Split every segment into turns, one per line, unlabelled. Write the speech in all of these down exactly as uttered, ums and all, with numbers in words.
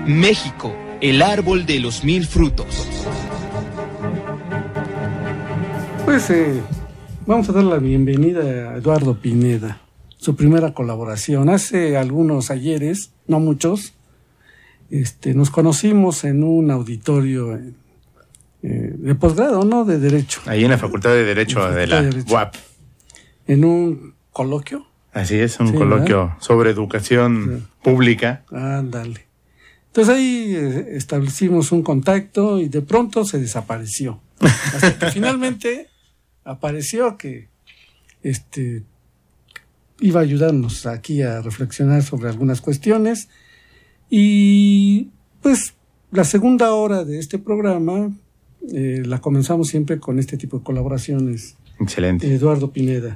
México, el árbol de los mil frutos.
Pues eh, vamos a dar la bienvenida a Eduardo Pineda, su primera colaboración. Hace algunos ayeres, no muchos, este, nos conocimos en un auditorio eh, eh, de posgrado, ¿no? De Derecho.
Ahí en la Facultad de Derecho de, de la de Derecho. U A P.
En un coloquio.
Así es, un
sí,
coloquio
¿verdad?
sobre educación sí. pública.
Ándale. Entonces ahí eh, establecimos un contacto y de pronto se desapareció. Hasta que finalmente apareció que este iba a ayudarnos aquí a reflexionar sobre algunas cuestiones. Y pues la segunda hora de este programa eh, la comenzamos siempre con este tipo de colaboraciones.
Excelente.
Eduardo Pineda.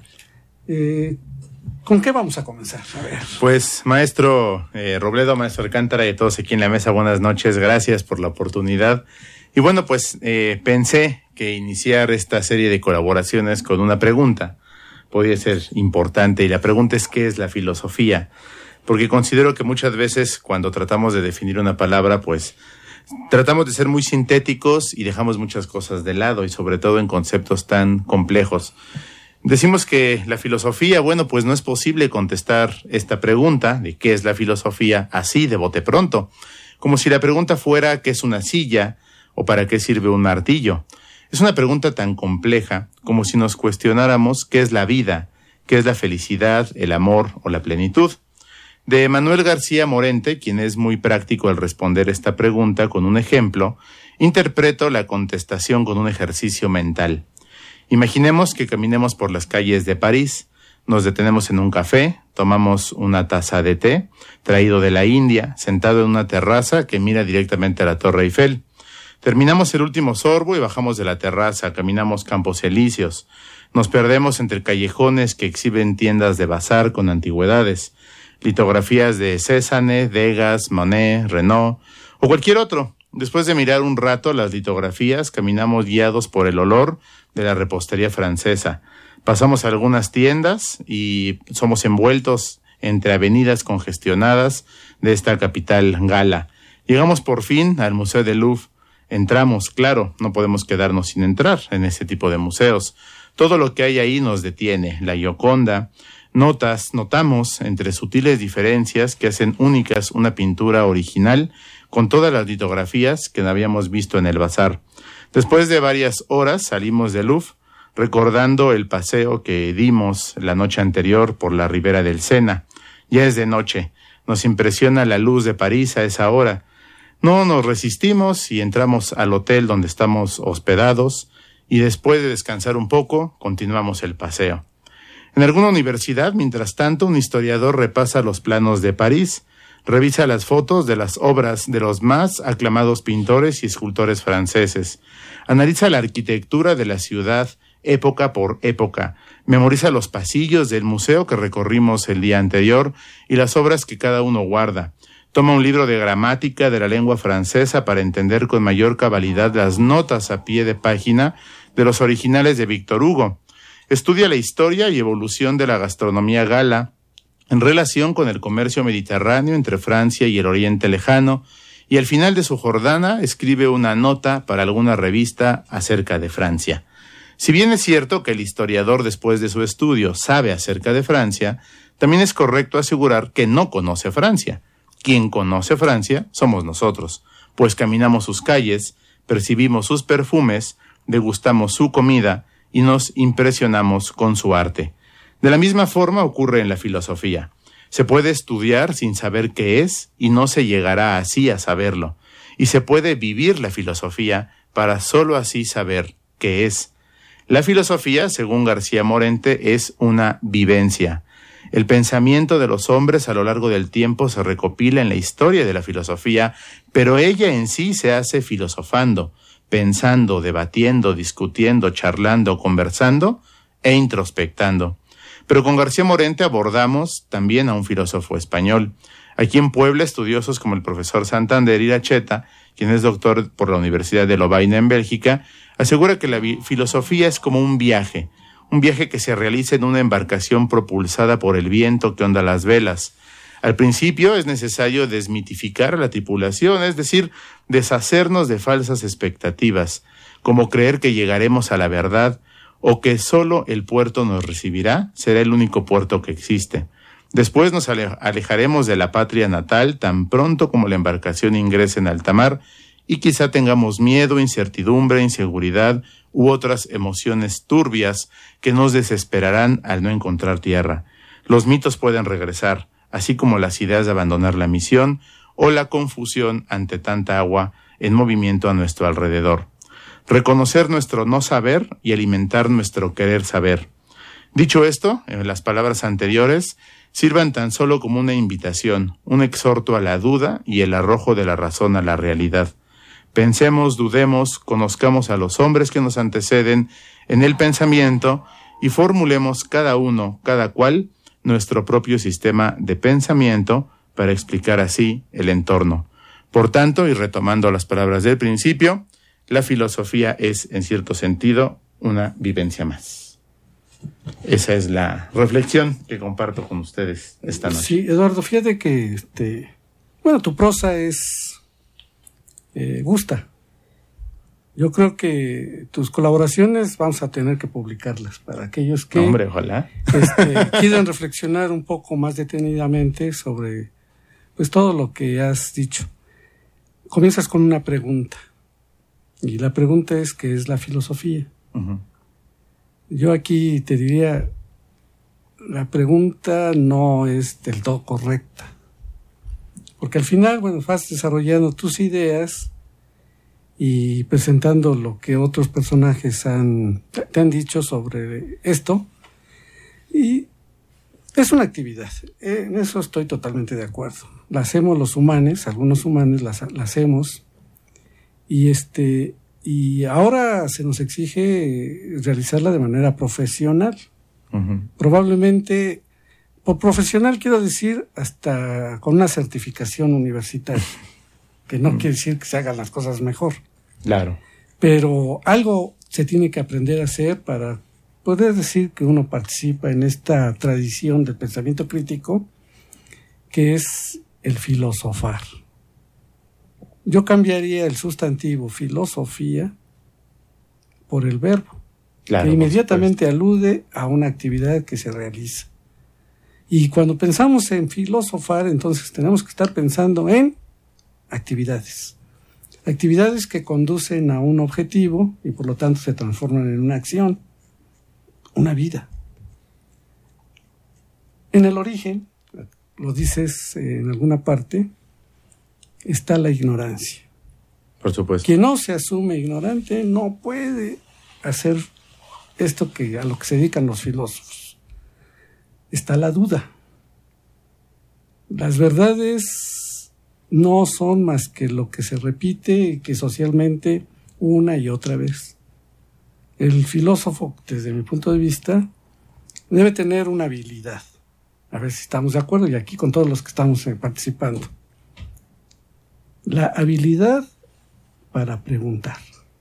Eh, ¿Con qué vamos a comenzar? A ver.
Pues, maestro eh, Robledo, maestro Alcántara y todos aquí en la mesa, buenas noches, gracias por la oportunidad. Y bueno, pues eh, pensé que iniciar esta serie de colaboraciones con una pregunta podría ser importante, y la pregunta es: ¿qué es la filosofía? Porque considero que muchas veces cuando tratamos de definir una palabra, pues tratamos de ser muy sintéticos y dejamos muchas cosas de lado, y sobre todo en conceptos tan complejos. Decimos que la filosofía, bueno, pues no es posible contestar esta pregunta de qué es la filosofía así de bote pronto, como si la pregunta fuera ¿qué es una silla? O ¿para qué sirve un martillo? Es una pregunta tan compleja como si nos cuestionáramos qué es la vida, qué es la felicidad, el amor o la plenitud. De Manuel García Morente, quien es muy práctico al responder esta pregunta con un ejemplo, interpreto la contestación con un ejercicio mental. Imaginemos que caminemos por las calles de París, nos detenemos en un café, tomamos una taza de té, traído de la India, sentado en una terraza que mira directamente a la Torre Eiffel. Terminamos el último sorbo y bajamos de la terraza, caminamos Campos Elíseos. Nos perdemos entre callejones que exhiben tiendas de bazar con antigüedades, litografías de Cézanne, Degas, Monet, Renaud o cualquier otro. Después de mirar un rato las litografías, caminamos guiados por el olor de la repostería francesa. Pasamos a algunas tiendas y somos envueltos entre avenidas congestionadas de esta capital gala. Llegamos por fin al Museo del Louvre. Entramos, claro, no podemos quedarnos sin entrar en ese tipo de museos. Todo lo que hay ahí nos detiene. La Gioconda. Notas, notamos entre sutiles diferencias que hacen únicas una pintura original con todas las litografías que no habíamos visto en el bazar. Después de varias horas salimos del Louvre, recordando el paseo que dimos la noche anterior por la ribera del Sena. Ya es de noche, nos impresiona la luz de París a esa hora. No nos resistimos y entramos al hotel donde estamos hospedados, y después de descansar un poco, continuamos el paseo. En alguna universidad, mientras tanto, un historiador repasa los planos de París, revisa las fotos de las obras de los más aclamados pintores y escultores franceses, analiza la arquitectura de la ciudad época por época, memoriza los pasillos del museo que recorrimos el día anterior y las obras que cada uno guarda, toma un libro de gramática de la lengua francesa para entender con mayor cabalidad las notas a pie de página de los originales de Víctor Hugo, estudia la historia y evolución de la gastronomía gala en relación con el comercio mediterráneo entre Francia y el Oriente Lejano, y al final de su jornada escribe una nota para alguna revista acerca de Francia. Si bien es cierto que el historiador, después de su estudio, sabe acerca de Francia, también es correcto asegurar que no conoce Francia. Quien conoce Francia somos nosotros, pues caminamos sus calles, percibimos sus perfumes, degustamos su comida y nos impresionamos con su arte. De la misma forma ocurre en la filosofía. Se puede estudiar sin saber qué es y no se llegará así a saberlo. Y se puede vivir la filosofía para sólo así saber qué es. La filosofía, según García Morente, es una vivencia. El pensamiento de los hombres a lo largo del tiempo se recopila en la historia de la filosofía, pero ella en sí se hace filosofando, pensando, debatiendo, discutiendo, charlando, conversando e introspectando. Pero con García Morente abordamos también a un filósofo español. Aquí en Puebla, estudiosos como el profesor Santander Iracheta, quien es doctor por la Universidad de Lovaina en Bélgica, asegura que la filosofía es como un viaje, un viaje que se realiza en una embarcación propulsada por el viento que onda las velas. Al principio es necesario desmitificar a la tripulación, es decir, deshacernos de falsas expectativas, como creer que llegaremos a la verdad o que solo el puerto nos recibirá, será el único puerto que existe. Después nos alejaremos de la patria natal tan pronto como la embarcación ingrese en alta mar y quizá tengamos miedo, incertidumbre, inseguridad u otras emociones turbias que nos desesperarán al no encontrar tierra. Los mitos pueden regresar, así como las ideas de abandonar la misión o la confusión ante tanta agua en movimiento a nuestro alrededor. Reconocer nuestro no saber y alimentar nuestro querer saber. Dicho esto, en las palabras anteriores, sirvan tan solo como una invitación, un exhorto a la duda y el arrojo de la razón a la realidad. Pensemos, dudemos, conozcamos a los hombres que nos anteceden en el pensamiento y formulemos cada uno, cada cual, nuestro propio sistema de pensamiento para explicar así el entorno. Por tanto, y retomando las palabras del principio, la filosofía es, en cierto sentido, una vivencia más. Esa es la reflexión que comparto con ustedes esta noche.
Sí, Eduardo, fíjate que, este, bueno, tu prosa es, eh, gusta. Yo creo que tus colaboraciones vamos a tener que publicarlas para aquellos que
Hombre, ojalá.
este, quieran reflexionar un poco más detenidamente sobre pues todo lo que has dicho. Comienzas con una pregunta y la pregunta es ¿qué es la filosofía?
Uh-huh.
Yo aquí te diría la pregunta no es del todo correcta porque al final bueno vas desarrollando tus ideas y presentando lo que otros personajes han, te han dicho sobre esto. Y es una actividad, en eso estoy totalmente de acuerdo. La hacemos los humanos, algunos humanos la, la hacemos, y, este, y ahora se nos exige realizarla de manera profesional. Uh-huh. Probablemente, por profesional quiero decir hasta con una certificación universitaria. Que no mm. quiere decir que se hagan las cosas mejor.
Claro.
Pero algo se tiene que aprender a hacer para poder decir que uno participa en esta tradición del pensamiento crítico, que es el filosofar. Yo cambiaría el sustantivo filosofía por el verbo, claro, que inmediatamente alude a una actividad que se realiza. Y cuando pensamos en filosofar, entonces tenemos que estar pensando en actividades. Actividades que conducen a un objetivo y por lo tanto se transforman en una acción, una vida. En el origen, lo dices en alguna parte, está la ignorancia.
Por supuesto.
Quien no se asume ignorante no puede hacer esto que a lo que se dedican los filósofos. Está la duda. Las verdades no son más que lo que se repite y que socialmente una y otra vez. El filósofo, desde mi punto de vista, debe tener una habilidad. A ver si estamos de acuerdo, y aquí con todos los que estamos participando. La habilidad para preguntar,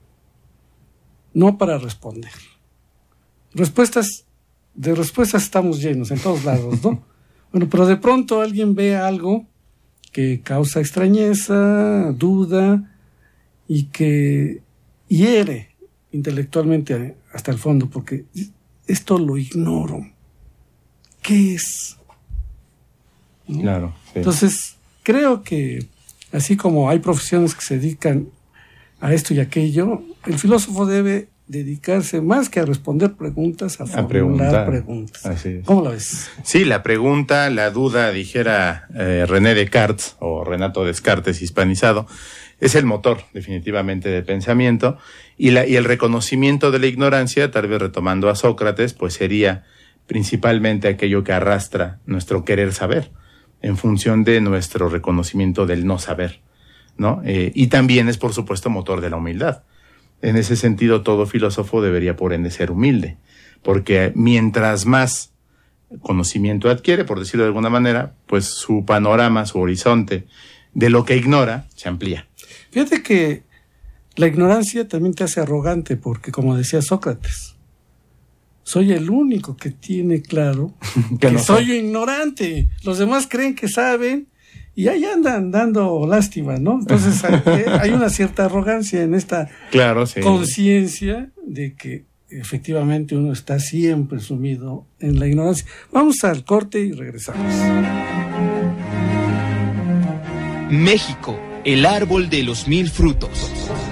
no para responder. Respuestas, de respuestas estamos llenos en todos lados, ¿no? Bueno, pero de pronto alguien ve algo que causa extrañeza, duda y que hiere intelectualmente hasta el fondo, porque esto lo ignoro. ¿Qué es? ¿No?
Claro. Sí.
Entonces, creo que así como hay profesiones que se dedican a esto y aquello, el filósofo debe dedicarse más que a responder preguntas, a, a formular preguntar. preguntas.
Así es.
¿Cómo lo ves?
Sí, la pregunta, la duda, dijera eh, René Descartes o Renato Descartes hispanizado, es el motor definitivamente del pensamiento, y, la, y el reconocimiento de la ignorancia, tal vez retomando a Sócrates, pues sería principalmente aquello que arrastra nuestro querer saber, en función de nuestro reconocimiento del no saber, ¿no? Eh, y también es, por supuesto, motor de la humildad. En ese sentido, todo filósofo debería, por ende, ser humilde, porque mientras más conocimiento adquiere, por decirlo de alguna manera, pues su panorama, su horizonte de lo que ignora, se amplía.
Fíjate que la ignorancia también te hace arrogante, porque, como decía Sócrates, soy el único que tiene claro que, que no soy un ignorante. Los demás creen que saben y ahí andan dando lástima, ¿no? Entonces hay, hay una cierta arrogancia en esta
claro, sí.
conciencia de que efectivamente uno está siempre sumido en la ignorancia. Vamos al corte y regresamos.
México, el árbol de los mil frutos.